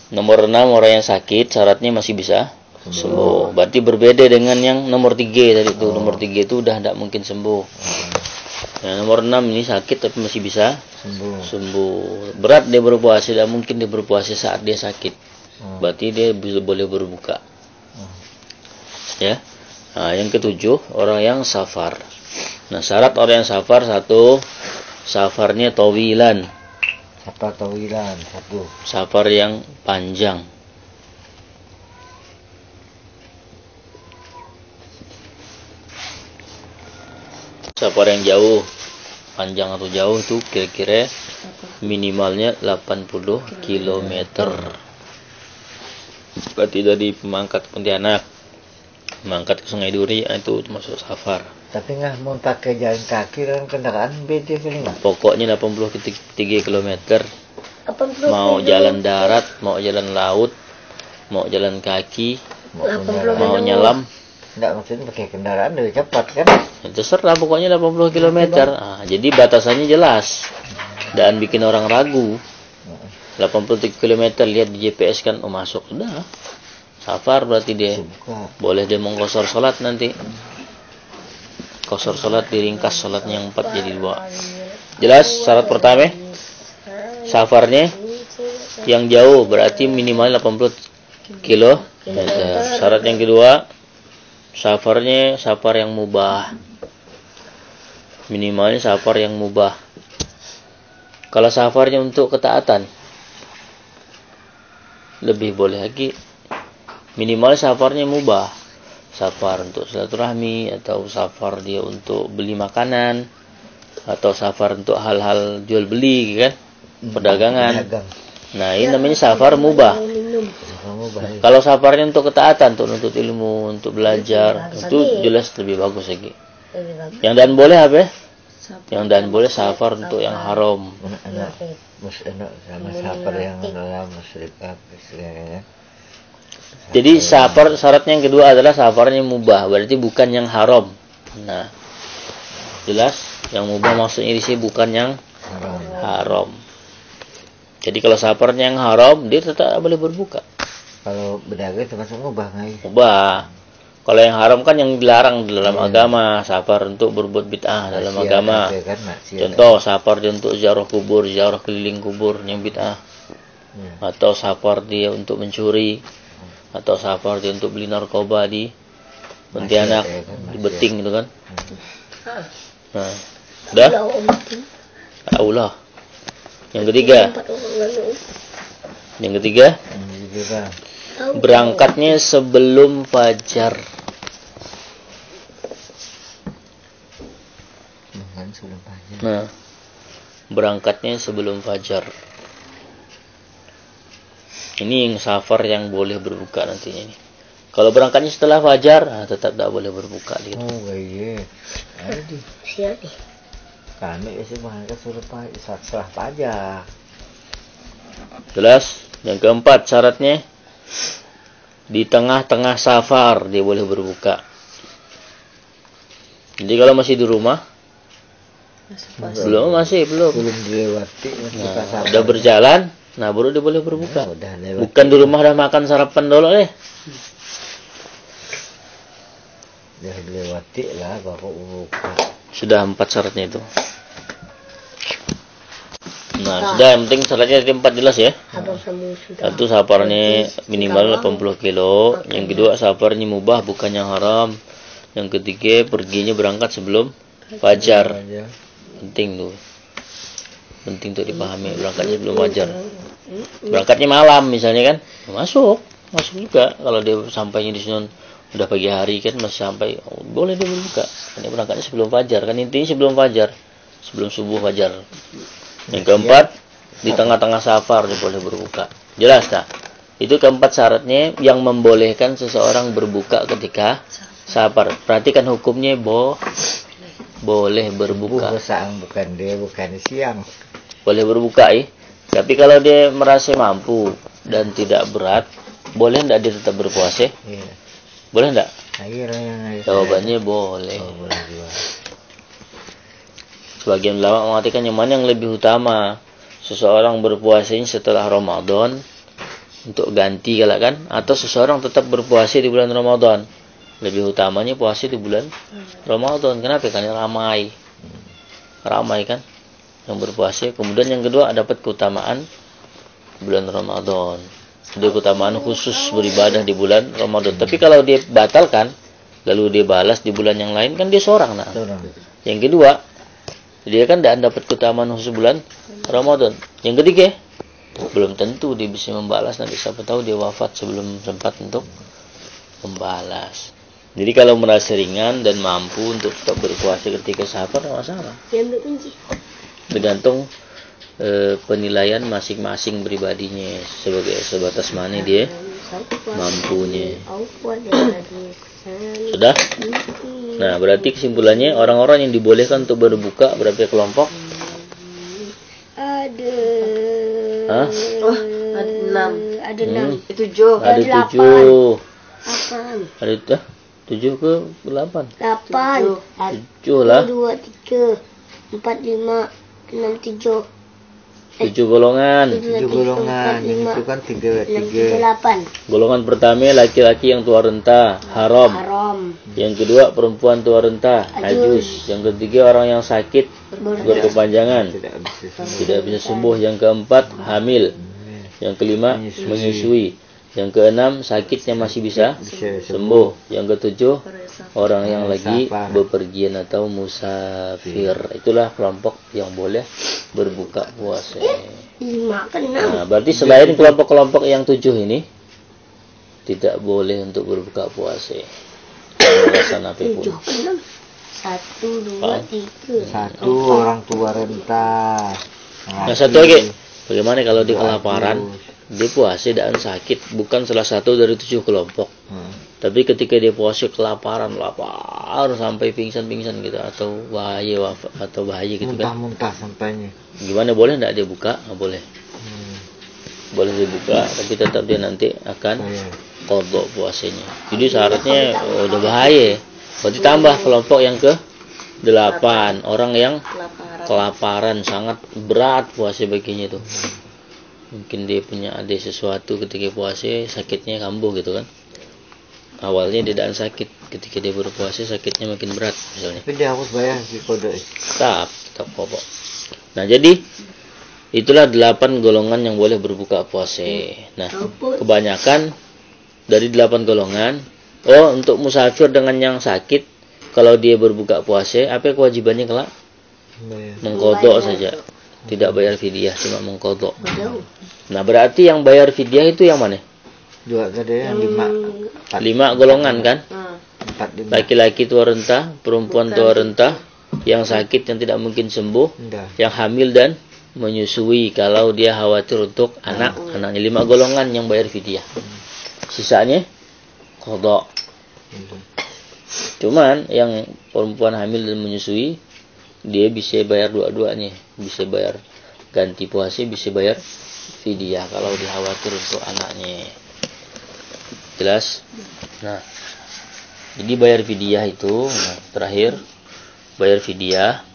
Nomor 6 orang yang sakit syaratnya masih bisa sembuh. Berarti berbeda dengan yang nomor 3 tadi itu. Nomor 3 itu udah tidak mungkin sembuh. Nah, nomor 6 ini sakit tapi masih bisa sembuh. Berat dia berpuasa, tidak mungkin dia berpuasa saat dia sakit. Berarti dia boleh berbuka. Ya. Nah, yang ketujuh orang yang safar. Nah, syarat orang yang safar satu, safarnya tawilan. Safar tawilan satu. Safar yang panjang. Safar yang jauh, panjang atau jauh itu kira-kira minimalnya 80 km. Berarti dari Pemangkat Pontianak, Pemangkat ke Sungai Duri itu masuk safar. Tapi nggak mau pakai jalan kaki dan kendaraan beda kali nggak? Pokoknya 83 km. Mau jalan darat, mau jalan laut, mau jalan kaki, mau nyelam. Nggak, maksudnya pakai kendaraan lebih cepat kan? Terserah, pokoknya 80 km. Nah, jadi batasannya jelas dan bikin orang ragu. 83 km lihat di GPS kan, oh masuk, udah safar berarti dia. Boleh dia mengkosor sholat nanti. Kosor sholat diringkas sholatnya yang 4 jadi 2. Jelas syarat pertama safarnya yang jauh berarti minimal 80 km. Syarat yang kedua safarnya safar yang mubah. Minimalnya safar yang mubah. Kalau safarnya untuk ketaatan lebih boleh lagi. Minimal safarnya mubah. Safar untuk silaturahmi, atau safar dia untuk beli makanan, atau safar untuk hal-hal jual beli kan, perdagangan. Nah, ini namanya safar mubah. Kalau safarnya untuk ketaatan, untuk nuntut ilmu, untuk belajar, itu jelas lebih bagus lagi. Yang dan boleh apa ya? Yang dan boleh safar untuk yang haram. Sama safar yang dalam musyrikah istilahnya. Jadi safar syaratnya yang kedua adalah safarnya mubah, berarti bukan yang haram. Nah, jelas yang mubah maksudnya di sini bukan yang haram. Jadi kalau safarnya yang haram, dia tetap boleh berbuka. Kalau berdagang termasuk mubah nggak? Mubah. Kalau yang haram kan yang dilarang dalam agama, safar untuk berbuat bid'ah dalam agama. Contoh safar dia untuk ziarah kubur, ziarah keliling kubur yang bid'ah. Atau safar dia untuk mencuri, atau safar dia untuk beli narkoba di Pontianak, di Beting gitu kan. Nah, udah? Allah. Yang ketiga, berangkatnya sebelum fajar. Nah, berangkatnya sebelum fajar. Ini yang safar yang boleh berbuka nantinya ini. Kalau berangkatnya setelah fajar, tetap tidak boleh berbuka gitu. Oh iya. Siap. Kami sih berangkat setelah fajar. Jelas? Yang keempat syaratnya di tengah-tengah safar dia boleh berbuka. Jadi kalau masih di rumah, belum dilewati. Nah, udah berjalan, nah baru dia boleh berbuka. Bukan di rumah udah makan sarapan dulu deh. Udah dilewati lah baru berbuka. Sudah 4 syaratnya itu. Nah, sudah, yang penting syaratnya 4 jelas ya. Satu safarnya minimal 80 kilo. Yang kedua safarnya mubah bukan yang haram. Yang ketiga perginya berangkat sebelum fajar. Penting tuh. Penting untuk dipahami, berangkatnya sebelum fajar. Berangkatnya malam misalnya kan, masuk juga. Kalau dia sampainya di sini udah pagi hari kan masih sampai, boleh dia berbuka. Ini berangkatnya sebelum fajar kan, intinya sebelum fajar, sebelum subuh fajar. Yang keempat di tengah-tengah safar dia boleh berbuka. Jelas tak? Itu keempat syaratnya yang membolehkan seseorang berbuka ketika safar. Perhatikan hukumnya boleh berbuka. Bukan siang. Boleh berbuka ya. Tapi kalau dia merasa mampu dan tidak berat, boleh tidak dia tetap berpuasa? Iya. Boleh tidak? Jawabannya boleh. Boleh juga. Sebagian ulama mengatakan yang mana yang lebih utama, seseorang berpuasanya setelah Ramadan untuk ganti kalau kan, atau seseorang tetap berpuasa di bulan Ramadan. Lebih utamanya puasa di bulan Ramadan. Kenapa? Karena ramai kan yang berpuasa. Kemudian yang kedua dapat keutamaan bulan Ramadan. Ada keutamaan khusus beribadah di bulan Ramadan. Tapi kalau dia batalkan, lalu dia balas di bulan yang lain, kan dia seorang. Nah. Yang kedua, dia kan tidak dapat keutamaan khusus bulan Ramadan. Yang ketiga, belum tentu dia bisa membalas. Nanti siapa tahu dia wafat sebelum sempat untuk membalas. Jadi kalau merasa ringan dan mampu untuk tetap berpuasa ketika safar, tidak masalah. Tergantung penilaian masing-masing pribadinya sebagai sebatas mana dia mampunya. Sudah? Nah, berarti kesimpulannya orang-orang yang dibolehkan untuk berbuka berapa kelompok? Ada. Hah? Oh, ada 6. Ada 6. 7. Ada 7. Ada 7 ke 8? 8. 7 lah. 2, 3, 4, 5, 6, 7. 7 golongan. 7 golongan. Yang itu kan 3. Golongan pertama laki-laki yang tua renta, haram. Yang kedua perempuan tua renta, ajus. Yang ketiga orang yang sakit berkepanjangan, tidak bisa sembuh. Yang keempat hamil. Yang kelima menyusui. Yang keenam sakitnya masih bisa sembuh. Yang ketujuh orang yang lagi bepergian atau musafir. Itulah kelompok yang boleh berbuka puasa. Nah, berarti selain kelompok-kelompok yang 7 ini tidak boleh untuk berbuka puasa. Alasan apapun. 1, 2, 3. 1 orang tua renta. Nah, satu lagi. Bagaimana kalau dia kelaparan? Dia puasa dan sakit, bukan salah satu dari 7 kelompok. Tapi ketika dia puasa kelaparan, lapar sampai pingsan-pingsan gitu, atau bahaya gitu kan. Muntah-muntah sampainya. Gimana, boleh enggak dia buka? Nggak boleh. Boleh dibuka, tapi tetap dia nanti akan qadha puasanya. Jadi syaratnya udah bahaya. Berarti tambah kelompok yang ke-8, orang yang kelaparan, sangat berat puasa baginya itu. Mungkin dia punya ada sesuatu ketika puasa, sakitnya kambuh gitu kan. Awalnya dia tidak sakit, ketika dia berpuasa sakitnya makin berat misalnya. Tapi dia harus bayar si kode. Tetap pokok. Nah, jadi itulah 8 golongan yang boleh berbuka puasa. Nah, kebanyakan dari 8 golongan, untuk musafir dengan yang sakit, kalau dia berbuka puasa, apa kewajibannya kelak? Mengqadha saja. Tidak bayar fidyah, cuma mengqadha. Nah, berarti yang bayar fidyah itu yang mana? 2 tadi yang 5. 5 golongan kan? 4, 5. Laki-laki tua renta, perempuan tua renta, yang sakit yang tidak mungkin sembuh, yang hamil dan menyusui kalau dia khawatir untuk anaknya. 5 golongan yang bayar fidyah. Sisanya qadha. Cuman yang perempuan hamil dan menyusui, dia bisa bayar dua-duanya, bisa bayar ganti puasa, bisa bayar fidyah kalau dia khawatir untuk anaknya. Jelas? Nah, jadi bayar fidyah itu, terakhir bayar fidyah.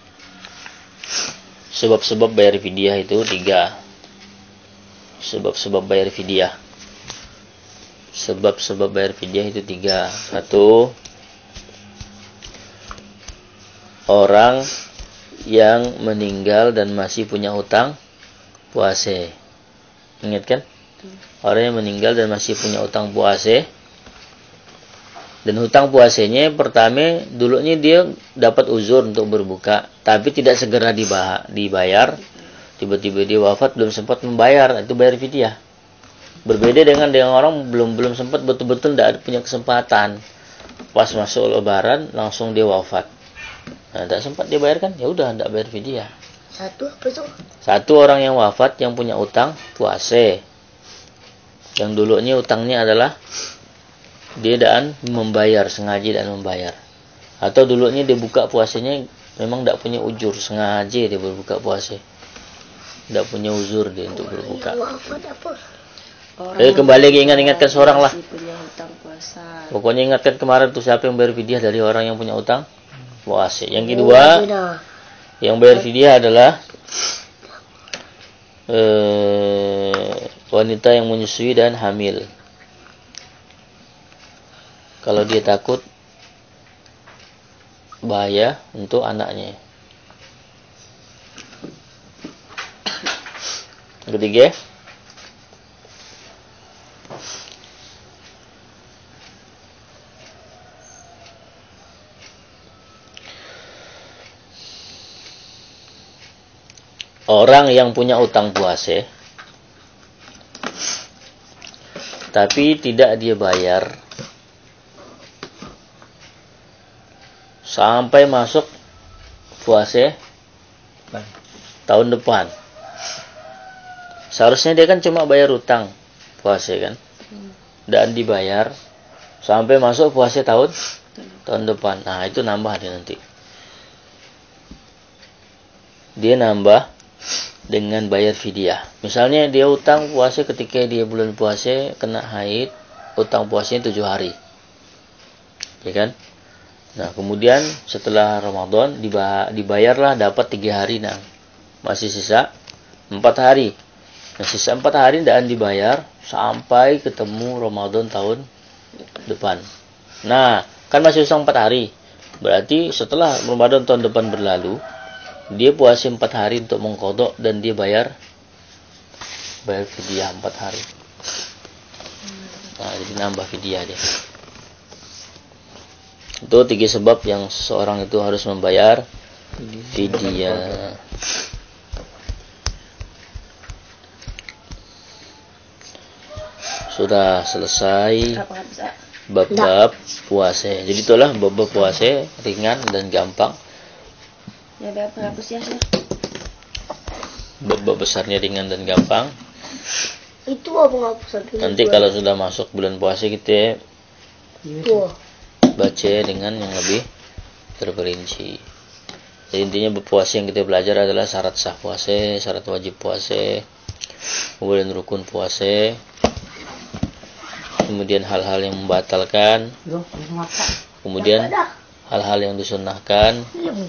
Sebab-sebab bayar fidyah itu 3. Sebab-sebab bayar fidyah. Sebab-sebab bayar fidyah itu 3. 1, orang yang meninggal dan masih punya hutang puasa. Ingat kan? Orang yang meninggal dan masih punya hutang puasa. Dan hutang puasanya pertama dulunya dia dapat uzur untuk berbuka, tapi tidak segera dibayar. Tiba-tiba dia wafat belum sempat membayar, itu bayar fidyah. Berbeda dengan orang belum sempat betul-betul tidak punya kesempatan. Pas masuk lebaran langsung dia wafat. Nah, tidak sempat dia bayarkan, ya udah tidak bayar fidyah. 1 apa tuh? 1 orang yang wafat yang punya utang puasa. Yang dulunya utangnya adalah dia dan membayar, sengaja dan membayar. Atau dulunya dia buka puasanya memang tidak punya ujur, sengaja dia berbuka puasa. Tidak punya uzur dia untuk berbuka. Kembali ingatkan seorang lah. Pokoknya ingatkan kemarin tuh siapa yang bayar fidyah dari orang yang punya utang puasa. Yang kedua, yang bayar fidyah adalah wanita yang menyusui dan hamil. Kalau dia takut bahaya untuk anaknya. Ketiga, orang yang punya utang puasa tapi tidak dia bayar sampai masuk puasa tahun depan. Seharusnya dia kan cuma bayar utang puasa kan, dan dibayar sampai masuk puasa tahun depan. Nah, itu nambah dia nanti. Dia nambah dengan bayar fidyah. Misalnya dia utang puasa ketika dia bulan puasa kena haid, utang puasanya 7 hari. Ya kan? Nah, kemudian setelah Ramadan dibayarlah dapat 3 hari, nah. Masih sisa 4 hari. Nah, sisa 4 hari tidak dibayar sampai ketemu Ramadan tahun depan. Nah, kan masih sisa 4 hari. Berarti setelah Ramadan tahun depan berlalu, dia puasa 4 hari untuk mengqadha dan dia bayar fidyah 4 hari. Nah, jadi nambah fidyah dia. Itu 3 sebab yang seseorang itu harus membayar fidyah. Sudah selesai bab-bab puasa. Jadi itulah bab-bab puasa ringan dan gampang. Ya, berapa sih? Bab-bab besarnya ringan dan gampang. Itu apa satu? Nanti kalau sudah masuk bulan puasa kita baca dengan yang lebih terperinci. Jadi intinya bab puasa yang kita belajar adalah syarat sah puasa, syarat wajib puasa, kemudian rukun puasa, kemudian hal-hal yang membatalkan, kemudian hal-hal yang disunnahkan,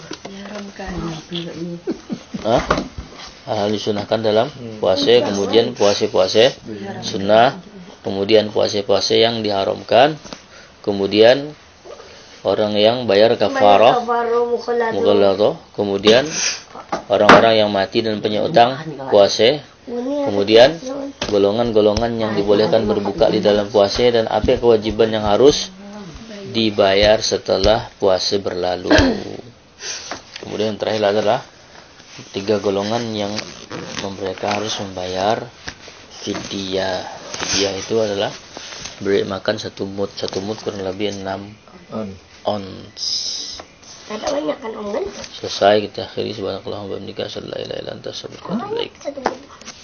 hal-hal disunahkan dalam puasa, kemudian puasa sunnah, kemudian puasa yang diharamkan, kemudian orang yang bayar kafarah mughalladhah, kemudian orang-orang yang mati dan punya utang puasa, kemudian golongan-golongan yang dibolehkan berbuka di dalam puasa, dan apa kewajiban yang harus dibayar setelah puasa berlalu. Kemudian yang terakhir adalah 3 golongan yang mereka harus membayar fidyah. Fidyah itu adalah beri makan 1 mud kurang lebih 6 ons. Ada banyak kan, Om? Selesai kita akhiri. Subhanakallahumma wa bihamdika asyhadu an la ilaha illa anta astaghfiruka wa atubu ilaik.